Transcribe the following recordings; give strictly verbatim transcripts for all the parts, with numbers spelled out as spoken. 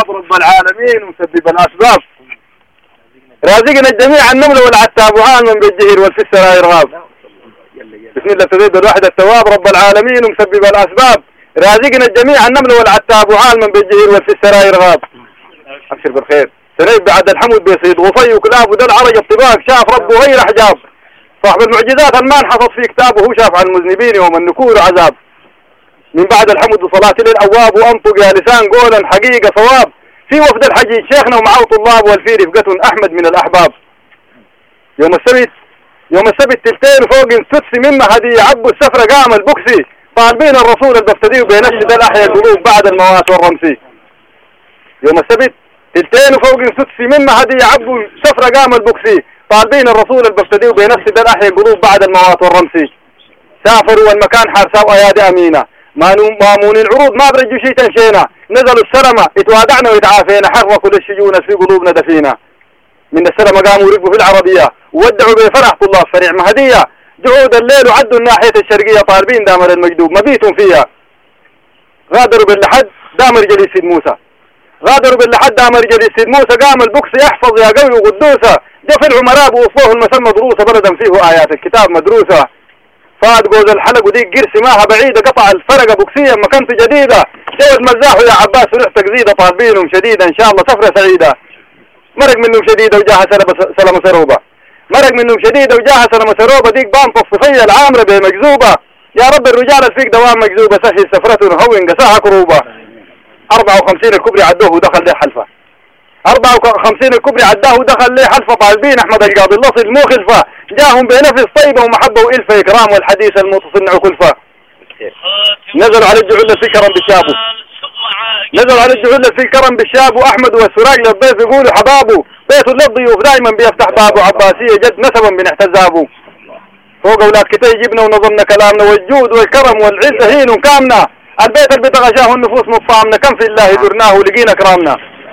الثواب رب العالمين ومسبب الأسباب. رازقنا الجميع النمل والعتاب وعالما بالجهر والفي السرائر غاب. بسم الله تزيد الواحد الثواب رب العالمين ومسبب الأسباب. رازقنا الجميع النمل والعتاب وعالما بالجهر والفي السرائر غاب. أبشر بالخير. سنيب بعد الحمد بيصيد غفي وكلاب ودل عرج اطباق شاف ربه غير حجاب. صاحب المعجزات المان حفظ في كتابه هو شاف عن المذنبين يوم النكور عذاب. من بعد الحمد وصلاة للأواب وأنطق يا لسان قولا حقيقة صواب. في وفد الحجيج شيخنا ومعه طلاب والفي رفقة أحمد من الأحباب. يوم السبت يوم السبت تلتين فوق سدس مما هدي عبوا السفرة قام البكسي طالبين الرسول البفتدي وبينشد الأحياء القلوب بعد الموات والرمسي. يوم السبت تلتين فوق سدس مما هدي عبوا السفرة قام البكسي طالبين الرسول البفتدي وبينشد الأحياء القلوب بعد الموات والرمسي. سافروا والمكان حارسا وأيادي أمينة مامون العروض ما برجوا شيء تنشينا نزلوا السلمة اتوادعنا ويتعافينا حرفوا كل الشجون في قلوبنا دفينا. من السلمة قاموا ركبوا في العربية وودعوا بفرح طلاب فريع مهدية جهود الليل وعدوا الناحية الشرقية طالبين دامر المجدوب مبيتهم فيها. غادروا باللحد دامر جليس سيد موسى غادروا باللحد دامر جليس سيد موسى قام البكس يحفظ يا قوي وقدوسة جف العمراء بوصوه المسمى دروسة بلدا فيه آيات الكتاب مدروسة. فاد جوز الحلق وديك قرس ماها بعيدة قطع الفرقة بوكسية مكانته جديدة جود مزاحه يا عباس ورحت جديدة طالبينهم شديدة إن شاء الله سفرة سعيدة. مرق منهم شديدة وجاها سلمة سروبة مرق منهم شديدة وجاها سلمة سروبة ديك بانطة الصفية العامرة بمجذوبة. يا رب الرجال الفيك دوام مجذوبة سهل سفرته هون قساها كروبة. أربعة وخمسين الكبري عدوه ودخل ليه حلفة أربعة وخمسين الكبري عداه ودخل ليه حلفة طالبين أحمد القاضي اللصي المو خلفة جاهم بنفس طيبة ومحبة وإلفة إكرام والحديث المتصنع كلفة. نزلوا على الجعلة في كرم بالشابو نزلوا على الجعلة في كرم بالشابو أحمد والسراج للضيف يقولوا حبابه بيته للضيوف دائما بيفتح بابه عباسية جد نسبا بنحتزابه. فوق أولاد كتاي جبنا ونظمنا كلامنا والجود والكرم والعزة هين وكامنا البيت اللي بتغشاه النفوس مطعمنا كم في الله درناه ولقينا كرامنا.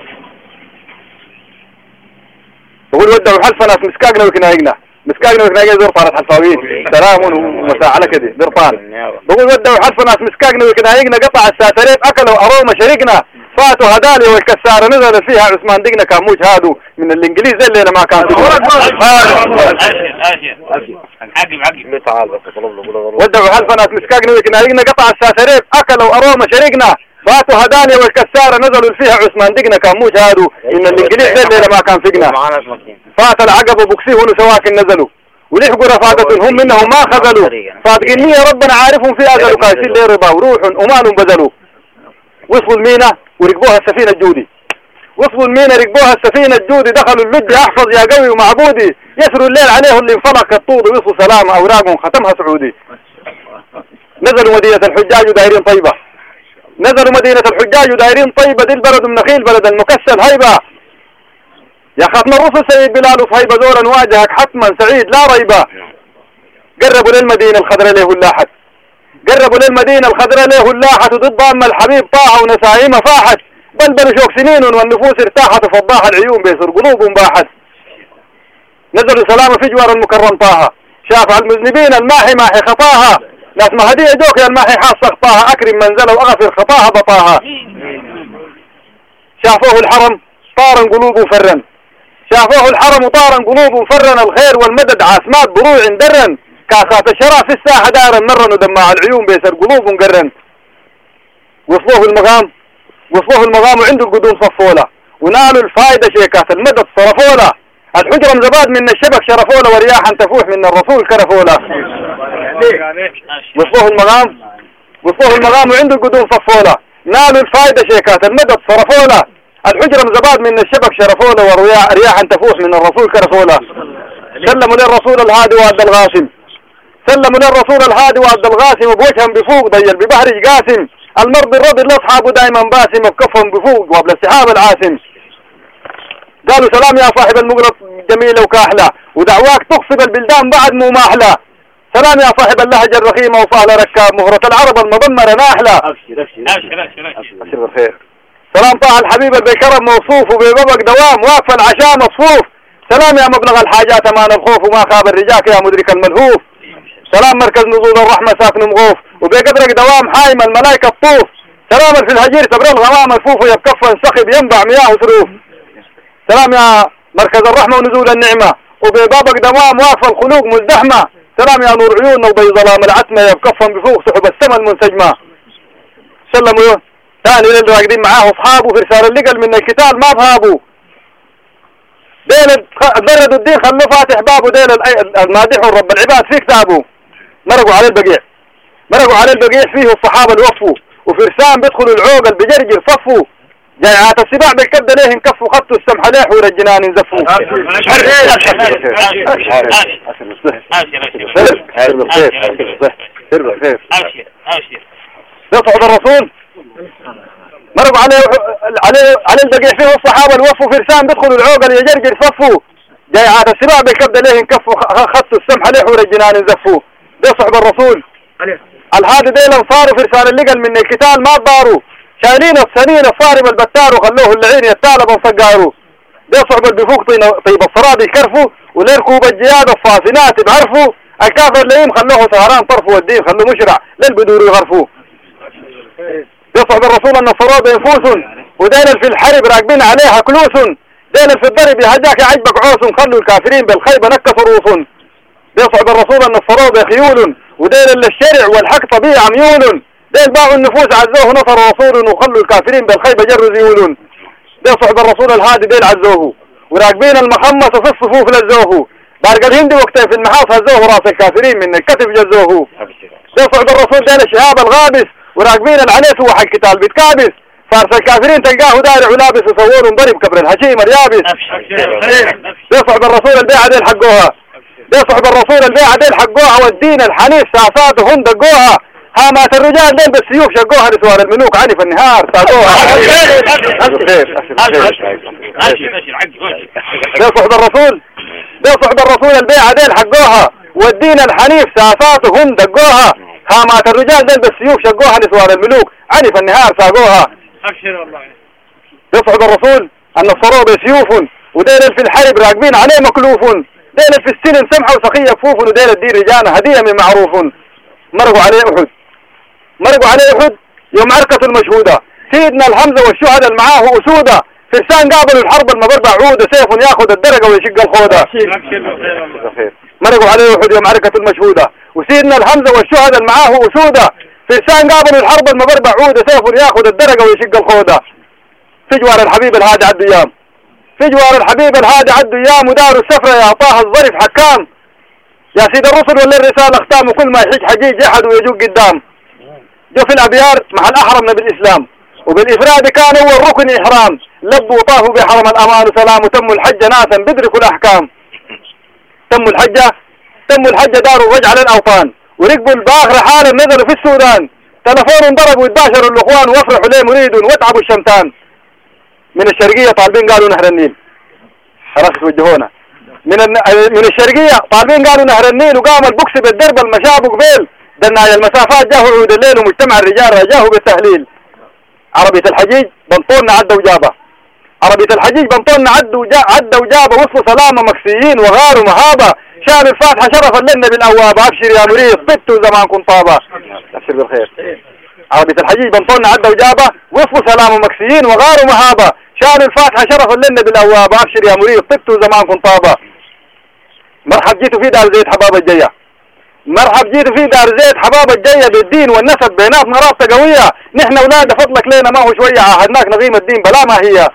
بقول ودعوا حلفة ناس مسكاقنا وكنايقنا مسكاقنا وكنايقنا زرطانة حلفاوين سلام ومساء على كده زرطان. بقول ودعوا حلفة ناس مسكاقنا وكنايقنا قطع الساتريب أكلوا أروما شرقنا فاتوا هدالي والكسارة نزل فيها عثمان دقنا كان موج هادو من الإنجليز اللي ما كان ودعوا حلفة ناس مسكاقنا وكنايقنا قطع الساتريب أكلوا أروما شرقنا فاتوا هدالي والكسارة نزلوا فيها عثمان دقنا كان موج هادو من الإنجليز اللي ما كان فيقنا. فات العقب وبكسيهم وسواكن نزلوا ولحقوا رفاقة هم منهم ما خذلوا صادقين يا ربنا عارفهم في أزلوا كايسين لي ربا وروح أمان بذلوا. وصلوا المينا وركبوها السفينة الجودي وصلوا المينا ركبوها السفينة الجودي دخلوا اللج أحفظ يا قوي ومعبودي يسروا الليل عليه اللي انفلق الطود ويصلوا سلام أوراقهم ختمها سعودي. نزلوا مدينة الحجاج ودايرين طيبة نزلوا مدينة الحجاج ودايرين طيبة دي البلد النخيل بلد المكسل هيبة. يا ختم الرسل سيد بلال وصهيبة زورا نواجهك حتما سعيد لا ريبة. قربوا للمدينة الخضراء له اللاحت قربوا للمدينة الخضراء له اللاحت وضد أم الحبيب طاعة ونسائمة فاحت بلبلوا شوك سنين والنفوس ارتاحت وفضاح العيون بيصر قلوبهم باحت. نزلوا سلامة في جوار المكرم طاها شاف على المذنبين الماحي ماحي خطاها ناس مهدية دوك يا الماحي حاس سخطاها أكرم منزله وأغفر خطاها بطاها. شافوه الحرم طارا قلوبه فرن شافوه الحرم وطارا قلوبه فرن الخير والمدد عاسمات بروع درن كاسات الشرع في الساحة دارا مرن ودماع العيون بيسر قلوبهم قرن. وصلوه المقام وصلوه المقام وعنده القدوم صفولة ونالوا الفائدة شيكات المدد صرفولة الحجرة مزباد من الشبك شرفولة ورياحا تفوح من الرسول كرفولة. وصلوه المقام وصلوه المقام وعنده القدوم صفولة نالوا الفائدة شيكات المدد صرفولة الحجرة مزباد من الشبك شرفولة ورياحا تفوح من الرسول كرفولة. سلموا للرسول الهادي وعبد الغاسم سلموا للرسول الهادي وعبد الغاسم وبوجههم بفوق ضيل ببحر قاسم المرض الرضي لاصحابه دائما باسم بكفهم بفوق وقبل السحاب العاسم. قالوا سلام يا صاحب المقرط جميلة وكاحلة ودعواك تقصب البلدان بعد مو ماحلة. سلام يا صاحب اللهجة الرخيمة وصهل ركاب مهرة العرب المضمرة ناحلة. أبشر أبشر أبشر أبشر بالخير. سلام طه الحبيب البيكرم موصوف وبيببك دوام واقف العشاء مصفوف. سلام يا مبلغ الحاجات امان الخوف وما خاب الرجاك يا مدرك الملهوف. سلام مركز نزول الرحمة ساكن مغوف وبقدرك دوام حايم الملايكة الطوف. سلاما في الهجير تبرى الغمام الفوف يبكفا سخب ينبع مياه سروف. سلام يا مركز الرحمة ونزول النعمة وببابك دوام واقفة الخلوق مزدحمة. سلام يا نور عيوننا وبي ظلام العتمة يبكفا بفوق سحب السما المنسجمة. سلموا ثاني للراقدين معاه اصحابه في رسالة اللقل من القتال ما بهابوا. ديل بردوا الدين خلوا فاتح بابه ديل المادحون رب العباد في كتابه. مرقوا على البقيع مرقوا على البقيع فيه الصحابة الوفوا وفرسان بيدخلوا العوقل بجرجر صفوا. جايعات السباع بالكبد ليه انكفوا خطوا السمح ليه ورجنان انزفوا. يصعد الرسول مرقوا عليه عليه على البقيع فيه الصحابة الوفوا فرسان بيدخلوا العوقل يجرجر صفوا. جايعات السباع بالكبد ليه انكفوا خطوا السمح ليه ورجنان انزفوا. يصعد الرسول الهادي ديلا صاروا فرسان اللقل من القتال ما ضاروا. شايلين السنين الصارم البتار وخلوه اللعين يتالب وصقاروا. دي صعب البفوق طيب الصراد يكرفوا وليركوب الجياد الصافنات بعرفوا. الكافر الليم خلوه سهران طرفوا والدين خلوه مشرع للبدور يغرفوا. دي صعب الرسول ان الصراد ينفوس ودينا في الحرب راكبين عليها كلوس. دينا في الضرب يهجاك عجبك عوس خلوا الكافرين بالخيبة نكسوا رؤوس. دي صعب الرسول ان الصراد خيول ودينا للشرع والحق طبيعة ميول. ديل باعوا النفوس عزوه نصر رسول وخلوا الكافرين بالخيبة جروا زيولون. ديل صعب الرسول الهادي ديل عزوه وراكبين المخمس في الصفوف لزوه. بارق الهند وقتها في المحاص هزوه راس الكافرين من الكتف جزوه. ديل صعب الرسول ديل الشهاب الغابس وراكبين العنيس وحق القتال بيتكابس. فارس الكافرين تلقاه دارع ولابس وصورهم ضرب كبر الهشيم اليابس. ديل صعب الرسول البيعة ديل حقوها. ديل صعب الرسول البيعة ديل حقوها والدين الحنيف ساساتهم دقوها. هامات الرجال دين بالسيوف شقوها لسوار الملوك عنف النهار ساقوها. دي صحب الرسول دي صحب الرسول البيعة دين حقوها والدين الحنيف ساساتهم دقوها. هامات الرجال دين بالسيوف شقوها لسوار الملوك عنف النهار ساقوها. دي صحب الرسول أن الصروب سيوف ودين في الحرب راكبين عليه مكلوف. دين في السلم سمحة وسخية كفوف ودين الدين رجانا هدية من معروف. مرقوا عليه أحد مرقوا عليه أحد يوم عركة المشهودة. سيدنا الحمزة والشهداء معاه أسودة. فرسان قابلوا الحرب المبربع عودة سيف ياخذ الدرجة ويشق الخودة. مرقوا عليه أحد يوم عركة المشهودة وسيدنا الحمزة والشهداء معاه أسودة. فرسان قابلوا الحرب المبربع عودة سيف ياخذ الدرجة ويشق الخودة. في جوار الحبيب الهادي عد أيام في جوار الحبيب الهادي عد أيام ودار السفرة يا طه الظرف حكام. يا سيد الرسل ولا الرسالة اختام وكل ما يحج حجيج يحد ويجوق قدام. جو في الأبيار مع الأحرم بالإسلام وبالإفراد كان هو الركن إحرام. لبوا وطافوا بحرم الأمان وسلام وتموا الحج ناسا بدركوا الأحكام. تموا الحجة تموا الحجة داروا الرجع للأوطان وركبوا الباخر حالا نزلوا في السودان. تلفون ضربوا وتباشروا الأخوان وافرحوا ليه مريدون واتعبوا الشمتان. من الشرقية طالبين قالوا نهر النيل رخص وجهونا. من من الشرقية طالبين قالوا نهر النيل وقام البكس بالدرب المشاب وقبيل. دنايا المسافات جاهوا عود الليل ومجتمع الرجال رجاهوا بالتهليل. عربية الحجيج بنطولنا عدى وجابه عربية الحجيج بنطولنا عدى عدى وجابه وصلوا سلامة مكسيين وغاروا مهابة. شال الفاتحة شرفا لنا بالأوابة. أبشر يا مريض طبتوا زمان كنت طابة. أبشر بالخير. عربية الحجيج بنطولنا عدى وجابه وصلوا سلامة مكسيين وغاروا مهابة. شال الفاتحة شرفا لنا بالأوابة. أبشر يا مريض طبتوا زمان كنت طابة. مرحب جيتوا في دار زيت حباب الجية مرحب جيتوا في دار زيت حباب الجية بالدين والنسب بيناتنا رابطة قوية. نحن أولاد فضلك لينا ما هو شوية عهدناك نظيم الدين بلا ما هي.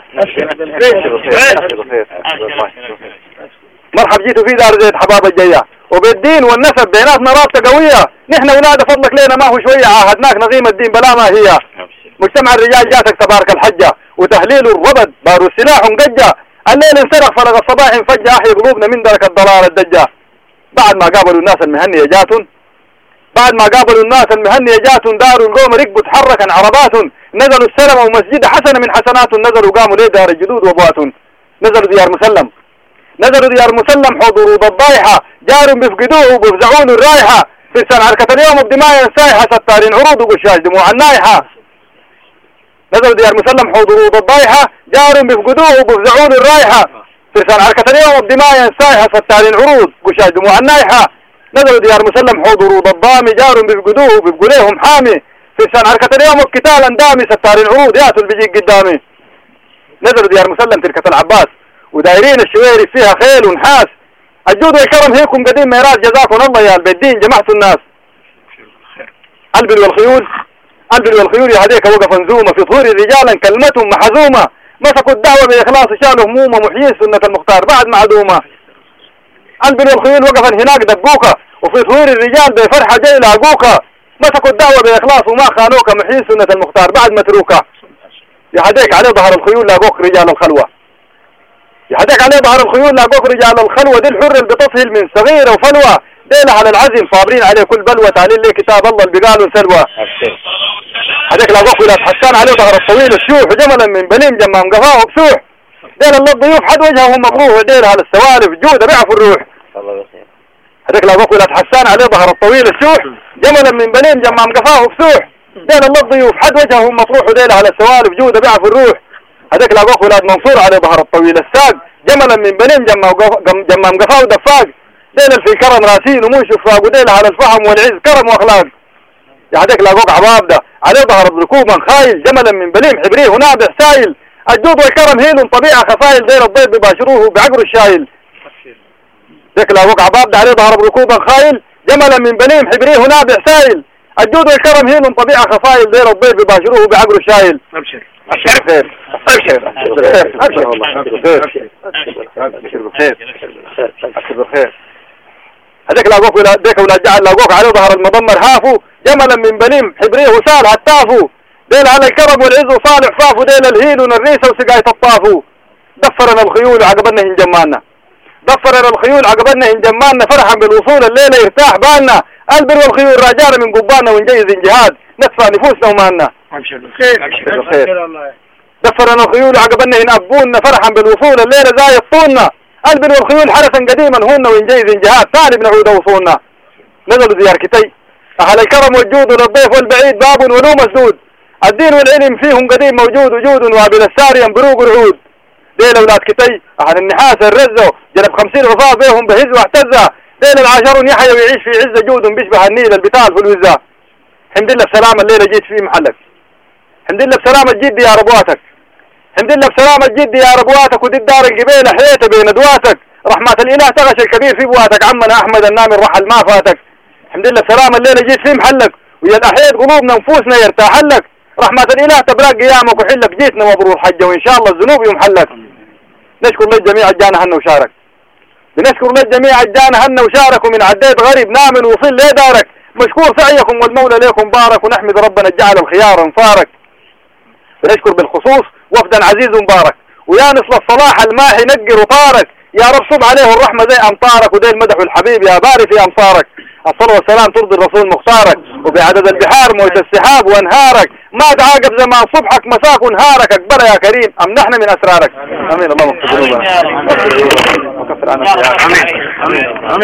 مرحب جيتوا في دار زيت حباب الجية وبالدين والنسب بيناتنا رابطة قوية. نحن أولاد فضلك لينا ما هو شوية عهدناك نظيم الدين بلا ما هي. مجتمع الرجال جاتك تبارك الحجة وتهليل الربد باروا السلاح ونقجة. الليل انسرق فرق الصباح انفجأ أحيي قلوبنا من درك الضلال الدجة. بعد ما قابلوا الناس المهنية جاتون بعد ما قابلوا الناس المهنية جاتون داروا القوم ركبوا تحركا عربات. نزلوا السلم ومسجد حسن من حسنات نزلوا قاموا ليه دار الجدود وبوات. نزلوا ديار مسلم نزلوا ديار مسلم حضور الضايحة. جاروا بيفقدوه وبيفزعون الرايحة. في سنة عركة اليوم بدماء سايحة ستارين عروض وقشاش دموع النايحة. نزلوا ديار مسلم حضور الضايحة. جاروا بيفقدوه وبيفزعون الرايحة. فرسان عركة اليوم بدماء سايحة ستارين عروض قشاش دموع النايحة. نزلوا ديار مسلم حضور ضبامي. جاروا بيفقدوه وبيفقوا ليهم حامي. فرسان حركة اليوم القتال اندامي ستار العروض ياتوا اللي بيجي قدامي. نزلوا ديار مسلم تركة العباس ودايرين الشويري فيها خيل ونحاس. الجود والكرم هيكم قديم ميراث جزاكم الله يا البدين جمعتوا الناس. البل والخيول البل والخيول يا هديك وقف انزومة في ظهور رجالا كلمتهم محزومة مسكوا الدعوة بإخلاص وشالوا همومة محيين سنة المختار بعد معدومة. البل والخيول وقفا هناك دقوكا وفي ظهور الرجال بفرحة جاي لاقوكا مسكوا الدعوة بإخلاص وما خانوكا محيين سنة المختار بعد متروكا. يا هديك عليه ظهر الخيول لاقوك رجال الخلوة. يا هديك عليه ظهر الخيول لاقوك رجال الخلوة دي الحر اللي بتطهل من صغيرة وفلوة ديلها على العزم صابرين عليه كل بلوة تعليل ليه كتاب الله اللي بقالوا سلوى. هديك لاقوك ولاد حسان عليه ظهر الطويل الشوح وجملا من بليم جمام قفاه بسوح ديل الله الضيوف حد وجههم مطروح ديلها على السوالف جودة بيعفوا الروح. هديك لاقوك ولاد حسان عليه ظهر الطويل الشوح جملا من بليم جمام قفاه بسوح ديل الله الضيوف حد وجههم مطروح وديلها على السوالف جودة بيعفوا الروح. هديك لاقوك ولاد منصور عليه ظهر الطويل الساق جملا من بليم جمام قفاه ودفاق ديل في كرم راسين ومو شفاق وديلها على الفهم والعز كرم واخلاق. يا هديك لاقوك عباب ده عليه ظهر ركوبا خايل جملا من بليم حبريه ونابع سايل الجود والكرم هيل طبيعة خفايل دير الضيف بباشروه بعقر الشايل. ديك لاقوك عباب ده عليه ظهر ركوبا خايل جملا من بليم حبريه ونابع سايل الجود والكرم هيل طبيعة خفايل دير الضيف بباشروه بعقر الشايل. ابشر ابشر بخير ابشر ابشر ابشر والله ابشر بخير ابشر بخير ابشر بخير. هديك لاقوك ولا ديك ولا جعل لاقوك عليه ظهر المضمر هافو جملا من بليم حبريه وسال هتافو ديل على الكرم والعز وصالح فافو ديل الهيل ونريسه وسقاية الطافو. دفرنا الخيول وعقبنا هنجمانا دفرنا الخيول عقبنا هنجمانا فرحا بالوصول الليلة يرتاح بالنا البر والخيول راجعنا من قبانا ونجيز انجهاد ندفع نفوسنا ومالنا. ابشر بالخير ابشر بالخير. دفرنا الخيول عقبنا هنأبونا فرحا بالوصول الليلة زاي يطولنا البر والخيول حرسا قديما هن ونجيز انجهاد ثاني بنعود وصولنا. نزلوا ديار كتي أهل الكرم والجود للضيف والبعيد باب ولو مسدود الدين والعلم فيهم قديم موجود وجود وابل السار ينبروق العود. ديل أولاد كتي أهل النحاس الرزة جنب خمسين رفاع بيهم بهز واحتزة ديل العاشرون يحيى ويعيش في عزة جود بيشبه النيل البتال في الوزة. حمد لله بسلامة الليلة جيت في محلك حمد لله بسلامة جدي يا ربواتك حمد لله بسلامة جدي يا ربواتك ودي الدار القبيلة حياته بين ادواتك رحمة الإله تغش الكبير في بواتك عمنا أحمد النامي الرحل ما فاتك. الحمد لله سلام الليلة جيت في محلك ويا الأحياد قلوبنا نفوسنا يرتاح لك رحمة الإله تبرق قيامك وحلك جيتنا مبرور حجة وإن شاء الله الذنوب يمحلك. نشكر للجميع الجانا هنا وشارك بنشكر للجميع الجانا هنا وشارك ومن عديت غريب نامن وصل لي دارك مشكور سعيكم والمولى ليكم بارك ونحمد ربنا جعل الخيار انصارك. بنشكر بالخصوص وفدا عزيز مبارك ويا نصل الصلاح الماحي نقر وطارك يا رب صب عليه الرحمة زي أمطارك ودي المدح والحبيب يا باري في أمصارك. الصلاة والسلام ترضي الرسول مختارك وبعدد البحار موت السحاب وانهارك ما تعاقب زمان صبحك مساك ونهارك أكبر يا كريم أمنحنا من أسرارك. أمين اللهم اغفر ذنوبنا وكفر عنا.